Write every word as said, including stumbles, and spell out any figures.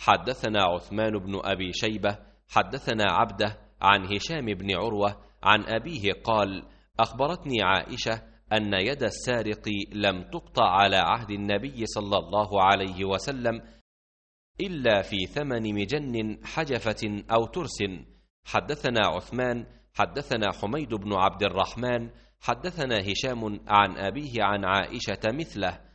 حدثنا عثمان بن أبي شيبة حدثنا عبده عن هشام بن عروة عن أبيه قال: أخبرتني عائشة أن يد السارق لم تقطع على عهد النبي صلى الله عليه وسلم إلا في ثمن مجن حجفة أو ترس. حدثنا عثمان حدثنا حميد بن عبد الرحمن حدثنا هشام عن أبيه عن عائشة مثله،